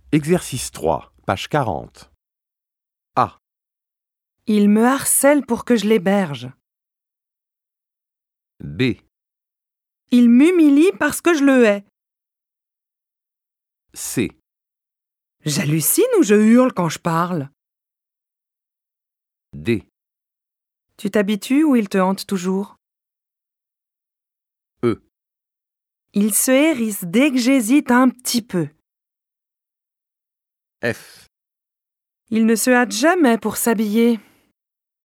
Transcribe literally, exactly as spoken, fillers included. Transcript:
Exercice trois, page quarante. A. Il me harcèle pour que je l'héberge. B. Il m'humilie parce que je le hais. C. J'hallucine ou je hurle quand je parle? D. Tu t'habitues ou il te hante toujours? E. Il se hérisse dès que j'hésite un petit peu. F. Il ne se hâte jamais pour s'habiller.